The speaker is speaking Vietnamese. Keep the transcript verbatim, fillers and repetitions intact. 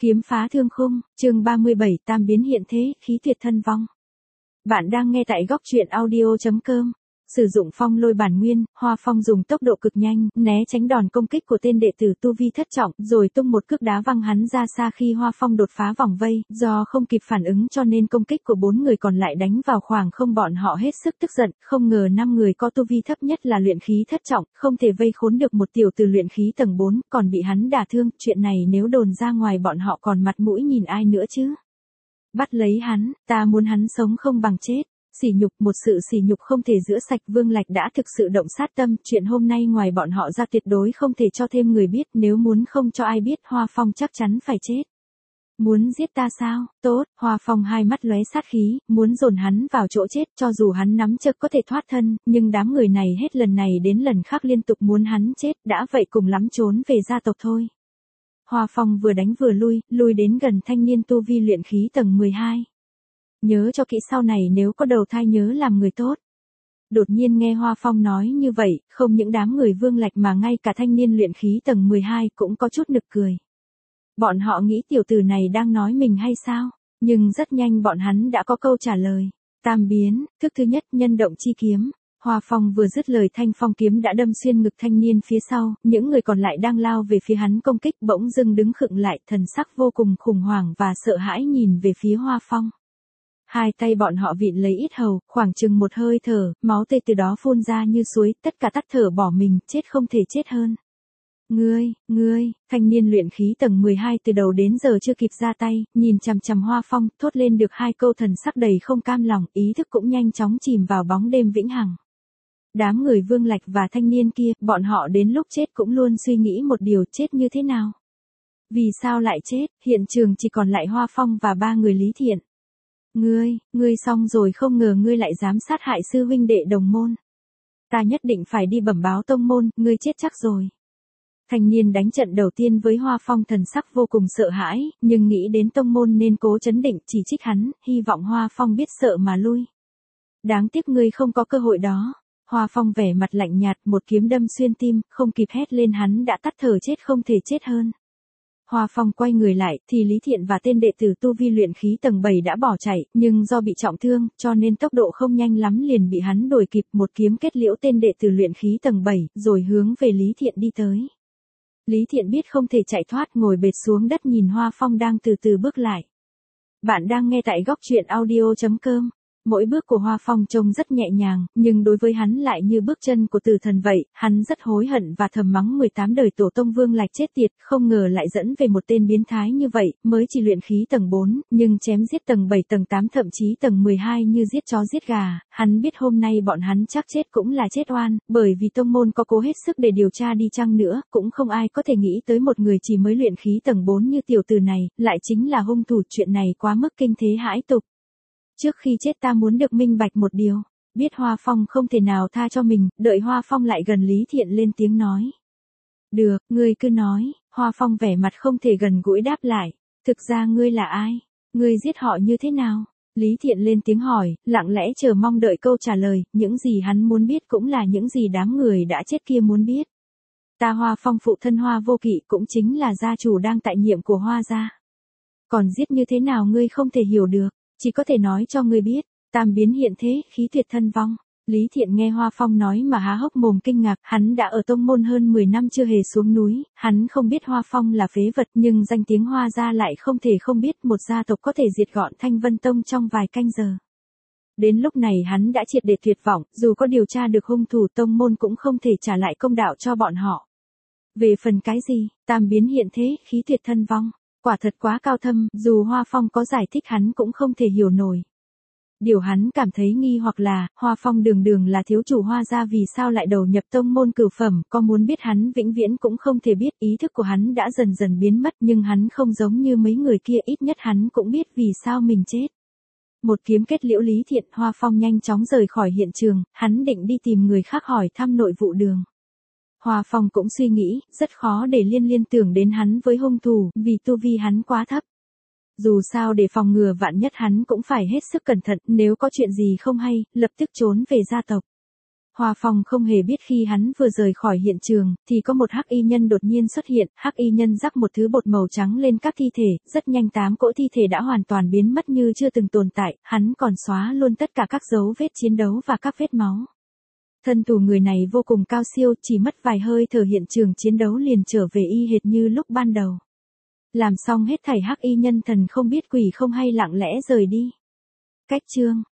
Kiếm phá thương khung, chương ba mươi bảy, tam biến hiện thế, khí tuyệt thân vong. Bạn đang nghe tại góc truyện audio chấm com. Sử dụng phong lôi bản nguyên, Hoa Phong dùng tốc độ cực nhanh, né tránh đòn công kích của tên đệ tử tu vi thất trọng, rồi tung một cước đá văng hắn ra xa khi Hoa Phong đột phá vòng vây, do không kịp phản ứng cho nên công kích của bốn người còn lại đánh vào khoảng không, bọn họ hết sức tức giận, không ngờ năm người có tu vi thấp nhất là luyện khí thất trọng, không thể vây khốn được một tiểu tử luyện khí tầng bốn, còn bị hắn đả thương, chuyện này nếu đồn ra ngoài bọn họ còn mặt mũi nhìn ai nữa chứ. Bắt lấy hắn, ta muốn hắn sống không bằng chết. Sỉ nhục, một sự sỉ nhục không thể rửa sạch. Vương Lạch đã thực sự động sát tâm, chuyện hôm nay ngoài bọn họ ra tuyệt đối không thể cho thêm người biết, nếu muốn không cho ai biết Hoa Phong chắc chắn phải chết. Muốn giết ta sao? Tốt, Hoa Phong hai mắt lóe sát khí, muốn dồn hắn vào chỗ chết, cho dù hắn nắm chực có thể thoát thân, nhưng đám người này hết lần này đến lần khác liên tục muốn hắn chết, đã vậy cùng lắm trốn về gia tộc thôi. Hoa Phong vừa đánh vừa lui, lui đến gần thanh niên tu vi luyện khí tầng mười hai. Nhớ cho kỹ sau này nếu có đầu thai nhớ làm người tốt. Đột nhiên nghe Hoa Phong nói như vậy, không những đám người Vương Lạch mà ngay cả thanh niên luyện khí tầng mười hai cũng có chút nực cười. Bọn họ nghĩ tiểu tử này đang nói mình hay sao, nhưng rất nhanh bọn hắn đã có câu trả lời. Tam biến, thức thứ nhất, nhân động chi kiếm. Hoa Phong vừa dứt lời thanh phong kiếm đã đâm xuyên ngực thanh niên phía sau, những người còn lại đang lao về phía hắn công kích bỗng dưng đứng khựng lại, thần sắc vô cùng khủng hoảng và sợ hãi nhìn về phía Hoa Phong. Hai tay bọn họ vịn lấy ít hầu, khoảng chừng một hơi thở, máu tươi từ đó phun ra như suối, tất cả tắt thở bỏ mình, chết không thể chết hơn. Ngươi, ngươi, thanh niên luyện khí tầng mười hai từ đầu đến giờ chưa kịp ra tay, nhìn chằm chằm Hoa Phong, thốt lên được hai câu thần sắc đầy không cam lòng, ý thức cũng nhanh chóng chìm vào bóng đêm vĩnh hằng. Đám người Vương Lạch và thanh niên kia, bọn họ đến lúc chết cũng luôn suy nghĩ một điều, chết như thế nào? Vì sao lại chết? Hiện trường chỉ còn lại Hoa Phong và ba người Lý Thiện. Ngươi, ngươi xong rồi, không ngờ ngươi lại dám sát hại sư huynh đệ đồng môn. Ta nhất định phải đi bẩm báo tông môn, ngươi chết chắc rồi. Thanh niên đánh trận đầu tiên với Hoa Phong thần sắc vô cùng sợ hãi, nhưng nghĩ đến tông môn nên cố trấn định, chỉ trích hắn, hy vọng Hoa Phong biết sợ mà lui. Đáng tiếc ngươi không có cơ hội đó. Hoa Phong vẻ mặt lạnh nhạt, một kiếm đâm xuyên tim, không kịp hét lên hắn đã tắt thở chết không thể chết hơn. Hoa Phong quay người lại, thì Lý Thiện và tên đệ tử tu vi luyện khí tầng bảy đã bỏ chạy, nhưng do bị trọng thương, cho nên tốc độ không nhanh lắm liền bị hắn đuổi kịp, một kiếm kết liễu tên đệ tử luyện khí tầng bảy, rồi hướng về Lý Thiện đi tới. Lý Thiện biết không thể chạy thoát, ngồi bệt xuống đất nhìn Hoa Phong đang từ từ bước lại. Bạn đang nghe tại góc truyện audio chấm com. Mỗi bước của Hoa Phong trông rất nhẹ nhàng, nhưng đối với hắn lại như bước chân của tử thần vậy, hắn rất hối hận và thầm mắng mười tám đời tổ tông Vương Lạch chết tiệt, không ngờ lại dẫn về một tên biến thái như vậy, mới chỉ luyện khí tầng bốn, nhưng chém giết tầng bảy tầng tám thậm chí tầng mười hai như giết chó giết gà, hắn biết hôm nay bọn hắn chắc chết cũng là chết oan, bởi vì tông môn có cố hết sức để điều tra đi chăng nữa, cũng không ai có thể nghĩ tới một người chỉ mới luyện khí tầng bốn như tiểu tử này, lại chính là hung thủ, chuyện này quá mức kinh thế hãi tục. Trước khi chết ta muốn được minh bạch một điều, biết Hoa Phong không thể nào tha cho mình, đợi Hoa Phong lại gần Lý Thiện lên tiếng nói. Được, ngươi cứ nói, Hoa Phong vẻ mặt không thể gần gũi đáp lại, thực ra ngươi là ai? Ngươi giết họ như thế nào? Lý Thiện lên tiếng hỏi, lặng lẽ chờ mong đợi câu trả lời, những gì hắn muốn biết cũng là những gì đám người đã chết kia muốn biết. Ta Hoa Phong phụ thân Hoa Vô Kỵ cũng chính là gia chủ đang tại nhiệm của Hoa gia. Còn giết như thế nào ngươi không thể hiểu được. Chỉ có thể nói cho ngươi biết, tam biến hiện thế, khí tuyệt thân vong. Lý Thiện nghe Hoa Phong nói mà há hốc mồm kinh ngạc, hắn đã ở tông môn hơn mười năm chưa hề xuống núi, hắn không biết Hoa Phong là phế vật nhưng danh tiếng Hoa gia lại không thể không biết, một gia tộc có thể diệt gọn Thanh Vân Tông trong vài canh giờ. Đến lúc này hắn đã triệt để tuyệt vọng, dù có điều tra được hung thủ tông môn cũng không thể trả lại công đạo cho bọn họ. Về phần cái gì, tam biến hiện thế, khí tuyệt thân vong. Quả thật quá cao thâm, dù Hoa Phong có giải thích hắn cũng không thể hiểu nổi. Điều hắn cảm thấy nghi hoặc là, Hoa Phong đường đường là thiếu chủ Hoa gia vì sao lại đầu nhập tông môn cửu phẩm, có muốn biết hắn vĩnh viễn cũng không thể biết, ý thức của hắn đã dần dần biến mất nhưng hắn không giống như mấy người kia, ít nhất hắn cũng biết vì sao mình chết. Một kiếm kết liễu Lý Thiện, Hoa Phong nhanh chóng rời khỏi hiện trường, hắn định đi tìm người khác hỏi thăm nội vụ đường. Hoa Phong cũng suy nghĩ, rất khó để liên liên tưởng đến hắn với hung thủ, vì tu vi hắn quá thấp. Dù sao để phòng ngừa vạn nhất hắn cũng phải hết sức cẩn thận, nếu có chuyện gì không hay, lập tức trốn về gia tộc. Hoa Phong không hề biết khi hắn vừa rời khỏi hiện trường, thì có một hắc y nhân đột nhiên xuất hiện, hắc y nhân rắc một thứ bột màu trắng lên các thi thể, rất nhanh tám cỗ thi thể đã hoàn toàn biến mất như chưa từng tồn tại, hắn còn xóa luôn tất cả các dấu vết chiến đấu và các vết máu. Thân thủ người này vô cùng cao siêu, chỉ mất vài hơi thở hiện trường chiến đấu liền trở về y hệt như lúc ban đầu. Làm xong hết thảy hắc y nhân thần không biết quỷ không hay lặng lẽ rời đi. Cách chương